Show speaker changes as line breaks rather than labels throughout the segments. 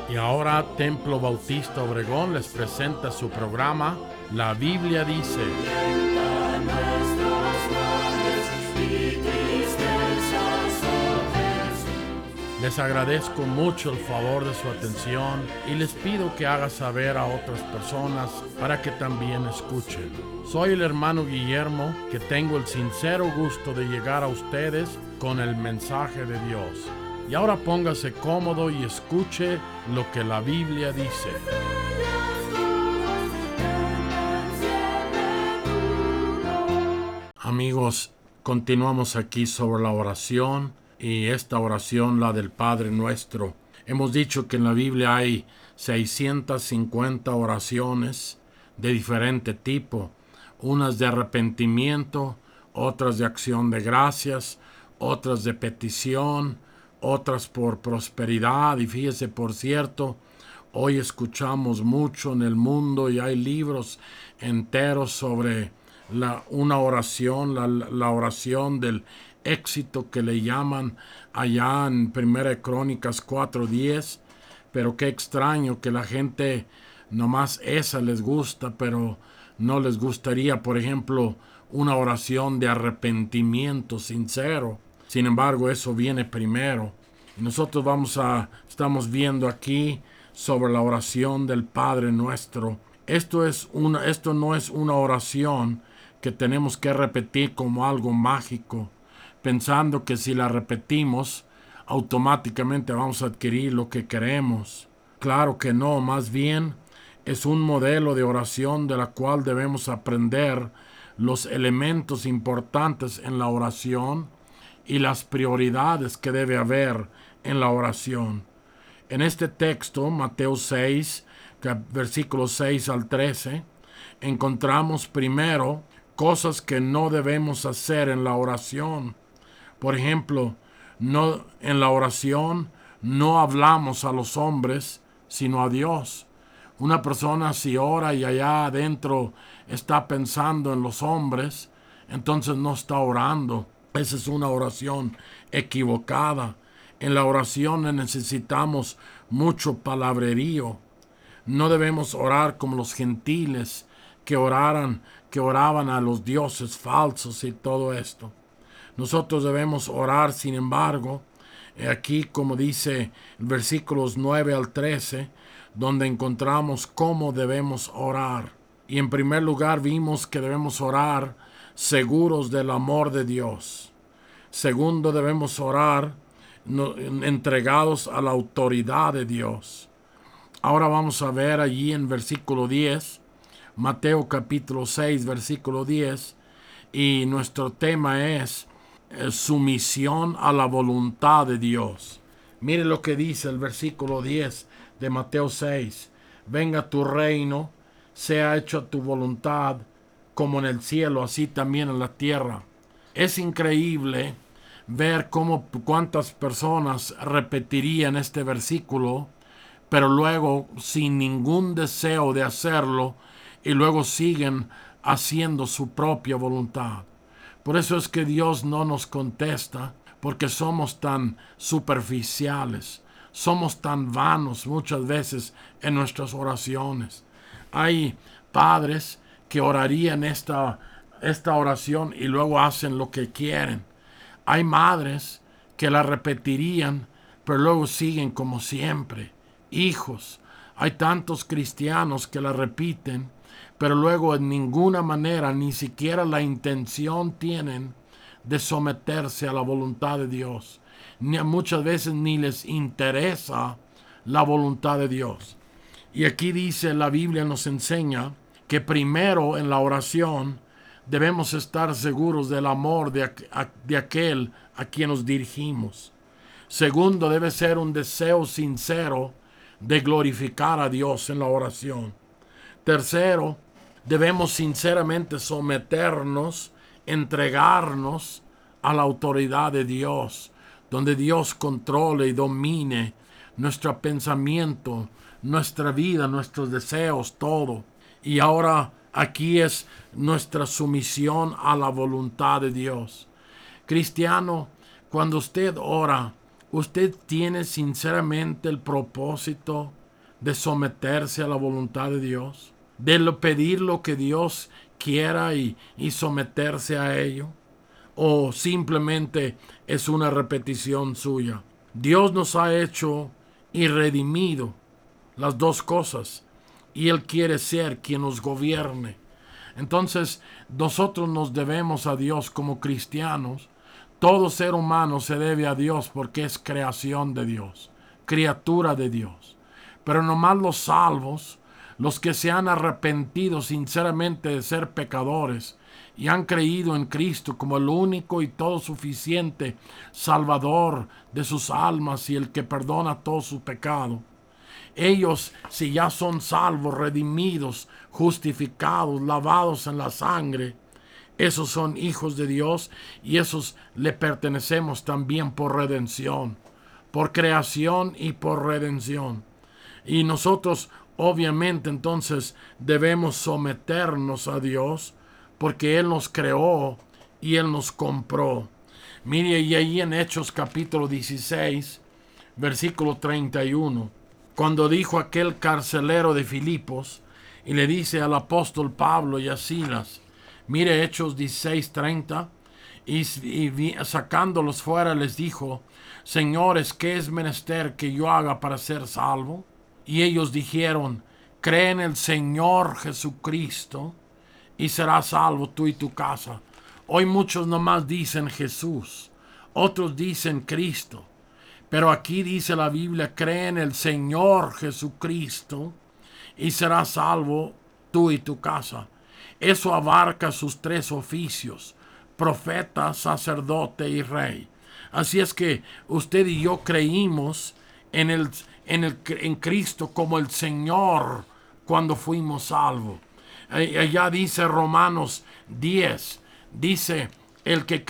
Y ahora Templo Bautista Obregón les presenta su programa La Biblia dice. Les agradezco mucho el favor de su atención y les pido que haga saber a otras personas para que también escuchen. Soy el hermano Guillermo, que tengo el sincero gusto de llegar a ustedes con el mensaje de Dios. Y ahora póngase cómodo y escuche lo que la Biblia dice. Amigos, continuamos aquí sobre la oración. Y esta oración, la del Padre Nuestro. Hemos dicho que en la Biblia hay 650 oraciones de diferente tipo. Unas de arrepentimiento, otras de acción de gracias, otras de petición, otras por prosperidad. Y fíjese, por cierto, hoy escuchamos mucho en el mundo y hay libros enteros sobre una oración, la oración del éxito que le llaman allá en 1 Crónicas 4:10, pero qué extraño que la gente nomás esa les gusta, pero no les gustaría, por ejemplo, una oración de arrepentimiento sincero. Sin embargo, eso viene primero. Y nosotros estamos viendo aquí sobre la oración del Padre Nuestro. Esto no es una oración que tenemos que repetir como algo mágico, pensando que si la repetimos, automáticamente vamos a adquirir lo que queremos. Claro que no, más bien es un modelo de oración de la cual debemos aprender los elementos importantes en la oración y las prioridades que debe haber en la oración. En este texto, Mateo 6, versículos 6 al 13, encontramos primero cosas que no debemos hacer en la oración. Por ejemplo, en la oración no hablamos a los hombres, sino a Dios. Una persona si ora y allá adentro está pensando en los hombres, entonces no está orando. Esa es una oración equivocada. En la oración necesitamos mucho palabrerío. No debemos orar como los gentiles que oraban a los dioses falsos y todo esto. Nosotros debemos orar, sin embargo, aquí como dice versículos 9 al 13, donde encontramos cómo debemos orar. Y en primer lugar vimos que debemos orar seguros del amor de Dios. Segundo, debemos orar entregados a la autoridad de Dios. Ahora vamos a ver allí en versículo 10, Mateo capítulo 6, versículo 10, y nuestro tema es sumisión a la voluntad de Dios. Mire lo que dice el versículo 10 de Mateo 6. Venga tu reino, sea hecha tu voluntad, como en el cielo, así también en la tierra. Es increíble ver cuántas personas repetirían este versículo, pero luego sin ningún deseo de hacerlo, y luego siguen haciendo su propia voluntad. Por eso es que Dios no nos contesta, porque somos tan superficiales, somos tan vanos muchas veces en nuestras oraciones. Hay padres que orarían esta oración y luego hacen lo que quieren. Hay madres que la repetirían, pero luego siguen como siempre. Hijos, hay tantos cristianos que la repiten, pero luego en ninguna manera, ni siquiera la intención tienen de someterse a la voluntad de Dios. Muchas veces ni les interesa la voluntad de Dios. Y aquí dice, la Biblia nos enseña que primero en la oración debemos estar seguros del amor de aquel a quien nos dirigimos. Segundo, debe ser un deseo sincero de glorificar a Dios en la oración. Tercero, debemos sinceramente someternos, entregarnos a la autoridad de Dios, donde Dios controle y domine nuestro pensamiento, nuestra vida, nuestros deseos, todo. Y ahora aquí es nuestra sumisión a la voluntad de Dios. Cristiano, cuando usted ora, usted tiene sinceramente el propósito de someterse a la voluntad de Dios, de pedir lo que Dios quiera y someterse a ello, o simplemente es una repetición suya? Dios nos ha hecho y redimido, las dos cosas, y Él quiere ser quien nos gobierne. Entonces nosotros nos debemos a Dios como cristianos. Todo ser humano se debe a Dios porque es creación de Dios, criatura de Dios. Pero nomás los salvos, los que se han arrepentido sinceramente de ser pecadores y han creído en Cristo como el único y todo suficiente Salvador de sus almas y el que perdona todo su pecado, ellos, si ya son salvos, redimidos, justificados, lavados en la sangre, esos son hijos de Dios y esos le pertenecemos también por redención, por creación y por redención. Y nosotros obviamente entonces debemos someternos a Dios porque Él nos creó y Él nos compró. Mire, y ahí en Hechos capítulo 16, versículo 31, cuando dijo aquel carcelero de Filipos y le dice al apóstol Pablo y a Silas, mire Hechos 16:30, y sacándolos fuera les dijo, señores, ¿qué es menester que yo haga para ser salvo? Y ellos dijeron, cree en el Señor Jesucristo y serás salvo tú y tu casa. Hoy muchos nomás dicen Jesús, otros dicen Cristo. Pero aquí dice la Biblia, cree en el Señor Jesucristo y serás salvo tú y tu casa. Eso abarca sus tres oficios, profeta, sacerdote y rey. Así es que usted y yo creímos en Cristo como el Señor cuando fuimos salvos. Allá dice Romanos 10, dice el que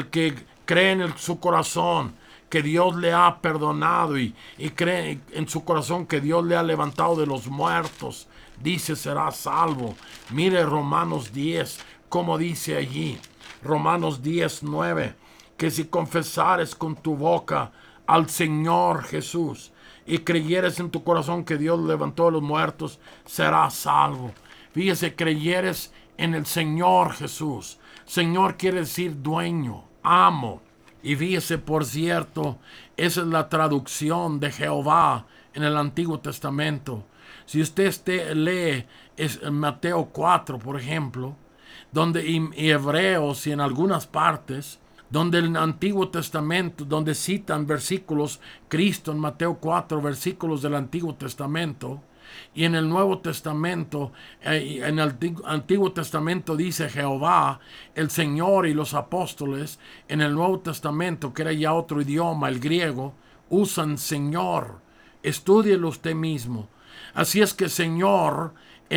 cree en su corazón que Dios le ha perdonado y cree en su corazón que Dios le ha levantado de los muertos, dice será salvo. Mire Romanos 10, como dice allí, Romanos 10:9, que si confesares con tu boca al Señor Jesús y creyeres en tu corazón que Dios levantó de los muertos, serás salvo. Fíjese, creyeres en el Señor Jesús. Señor quiere decir dueño, amo. Y fíjese, por cierto, esa es la traducción de Jehová en el Antiguo Testamento. Si usted lee en Mateo 4, por ejemplo, donde y Hebreos y en algunas partes, donde el Antiguo Testamento, donde citan versículos, Cristo en Mateo 4, versículos del Antiguo Testamento, y en el Nuevo Testamento, en el Antiguo Testamento dice Jehová, el Señor y los apóstoles. En el Nuevo Testamento, que era ya otro idioma, el griego, usan Señor. Estúdielo usted mismo. Así es que Señor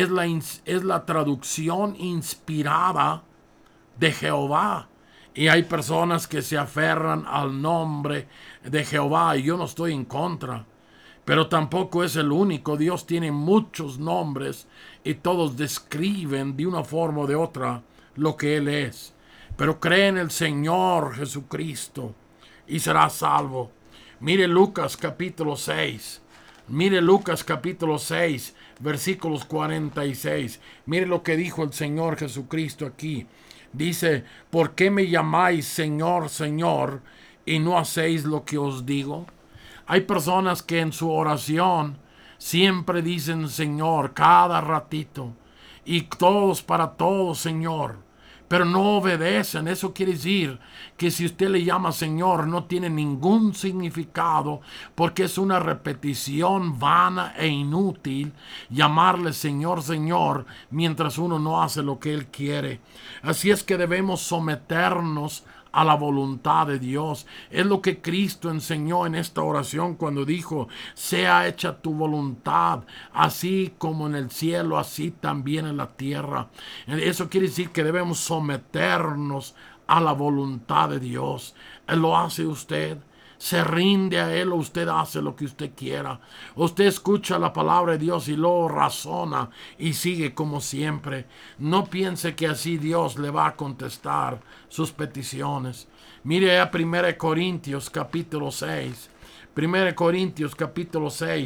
es la traducción inspirada de Jehová. Y hay personas que se aferran al nombre de Jehová y yo no estoy en contra. Pero tampoco es el único. Dios tiene muchos nombres y todos describen de una forma o de otra lo que Él es. Pero cree en el Señor Jesucristo y serás salvo. Mire Lucas capítulo 6. Mire Lucas capítulo 6, versículos 46. Mire lo que dijo el Señor Jesucristo aquí. Dice, ¿por qué me llamáis Señor, Señor, y no hacéis lo que os digo? Hay personas que en su oración siempre dicen Señor cada ratito y todos para todos Señor, pero no obedecen. Eso quiere decir que si usted le llama Señor no tiene ningún significado porque es una repetición vana e inútil llamarle Señor, Señor mientras uno no hace lo que Él quiere. Así es que debemos someternos a la voluntad de Dios. Es lo que Cristo enseñó en esta oración cuando dijo, sea hecha tu voluntad, así como en el cielo, así también en la tierra. Eso quiere decir que debemos someternos a la voluntad de Dios. ¿Lo hace usted? Se rinde a Él o usted hace lo que usted quiera. Usted escucha la palabra de Dios y luego razona y sigue como siempre. No piense que así Dios le va a contestar sus peticiones. Mire a 1 Corintios capítulo 6. 1 Corintios capítulo 6,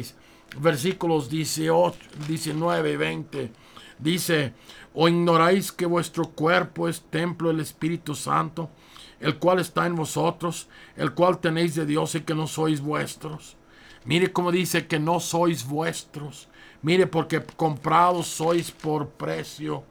versículos 18, 19 y 20. Dice: ¿o ignoráis que vuestro cuerpo es templo del Espíritu Santo, el cual está en vosotros, el cual tenéis de Dios, y que no sois vuestros? Mire cómo dice que no sois vuestros. Mire, porque comprados sois por precio.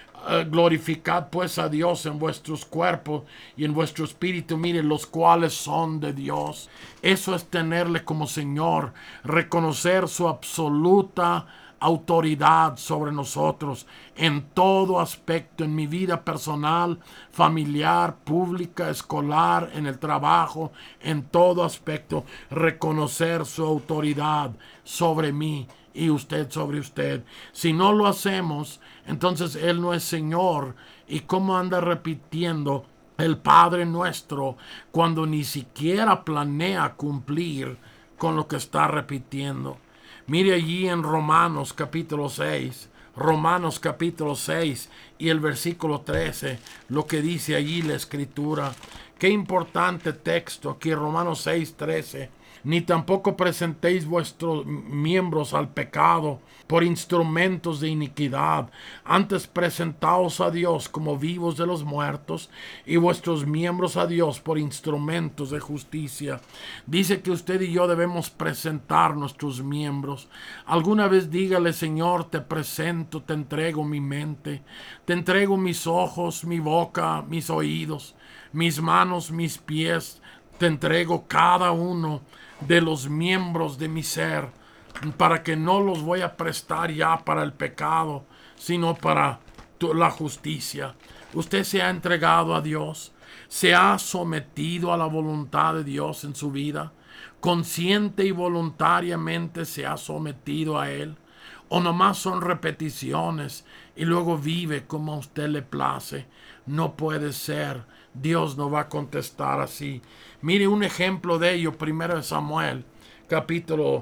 Glorificad pues a Dios en vuestros cuerpos y en vuestro espíritu, mire, los cuales son de Dios. Eso es tenerle como Señor, reconocer su absoluta autoridad sobre nosotros en todo aspecto, en mi vida personal, familiar, pública, escolar, en el trabajo, en todo aspecto, reconocer su autoridad sobre mí y usted sobre usted. Si no lo hacemos, entonces Él no es Señor. ¿Y cómo anda repitiendo el Padre Nuestro cuando ni siquiera planea cumplir con lo que está repitiendo? Mire allí en Romanos capítulo 6, Romanos capítulo 6 y el versículo 13, lo que dice allí la Escritura. Qué importante texto aquí, Romanos 6, 13. Ni tampoco presentéis vuestros miembros al pecado por instrumentos de iniquidad. Antes presentaos a Dios como vivos de los muertos, y vuestros miembros a Dios por instrumentos de justicia. Dice que usted y yo debemos presentar nuestros miembros. Alguna vez dígale: Señor, te presento, te entrego mi mente, te entrego mis ojos, mi boca, mis oídos, mis manos, mis pies. Te entrego cada uno de los miembros de mi ser, para que no los voy a prestar ya para el pecado, sino para la justicia. Usted se ha entregado a Dios, se ha sometido a la voluntad de Dios en su vida, consciente y voluntariamente se ha sometido a Él, o nomás son repeticiones y luego vive como a usted le place. No puede ser. Dios no va a contestar así. Mire un ejemplo de ello, 1 Samuel, capítulo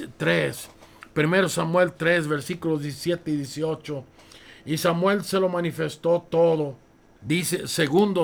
3. 1 Samuel 3, versículos 17 y 18. Y Samuel se lo manifestó todo. Dice, segundo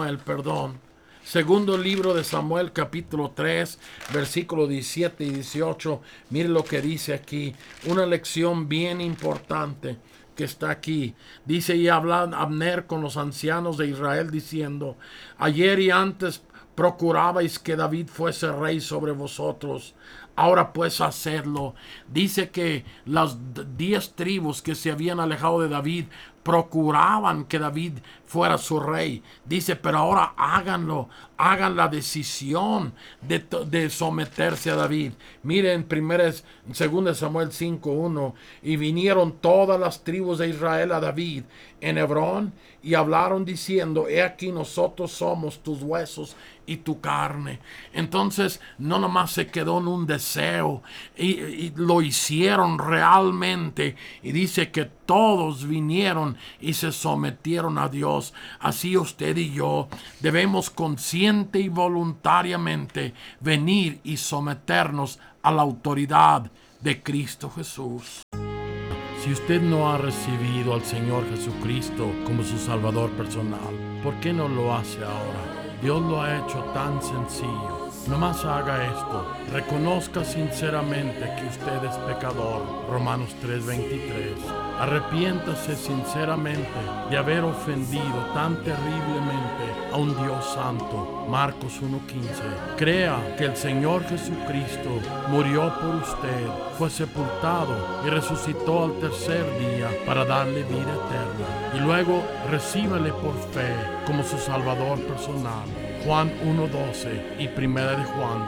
libro de Samuel, capítulo 3, versículos 17 y 18. Mire lo que dice aquí. Una lección bien importante que está aquí. Dice: y hablaba Abner con los ancianos de Israel, diciendo: ayer y antes procurabais que David fuese rey sobre vosotros, ahora pues hacedlo. Dice que las 10 tribus que se habían alejado de David procuraban que David fuera su rey. Dice: pero ahora háganlo, hagan la decisión de someterse a David. Miren, 2 Samuel 5:1. Y vinieron todas las tribus de Israel a David en Hebrón, y hablaron diciendo: he aquí, nosotros somos tus huesos y tu carne. Entonces no nomás se quedó en un deseo, y lo hicieron realmente. Y dice que todos vinieron y se sometieron a Dios. Así usted y yo debemos consciente y voluntariamente venir y someternos a la autoridad de Cristo Jesús. Si usted no ha recibido al Señor Jesucristo como su Salvador personal, ¿por qué no lo hace ahora? Dios lo ha hecho tan sencillo. Nomás haga esto. Reconozca sinceramente que usted es pecador. Romanos 3:23. Arrepiéntase sinceramente de haber ofendido tan terriblemente a un Dios santo. Marcos 1:15. Crea que el Señor Jesucristo murió por usted, fue sepultado y resucitó al tercer día para darle vida eterna. Y luego recíbale por fe como su Salvador personal. Juan 1:12 y 1 de Juan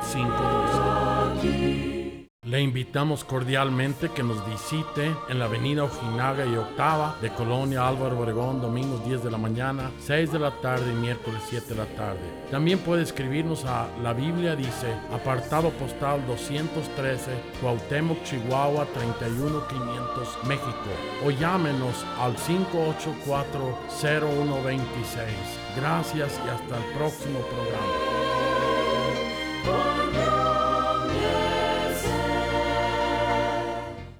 5:12. Le invitamos cordialmente que nos visite en la avenida Ojinaga y Octava de Colonia Álvaro Obregón, domingos 10 de la mañana, 6 de la tarde y miércoles 7 de la tarde. También puede escribirnos a La Biblia Dice, apartado postal 213, Cuauhtémoc, Chihuahua 31500, México, o llámenos al 584-0126. Gracias y hasta el próximo programa.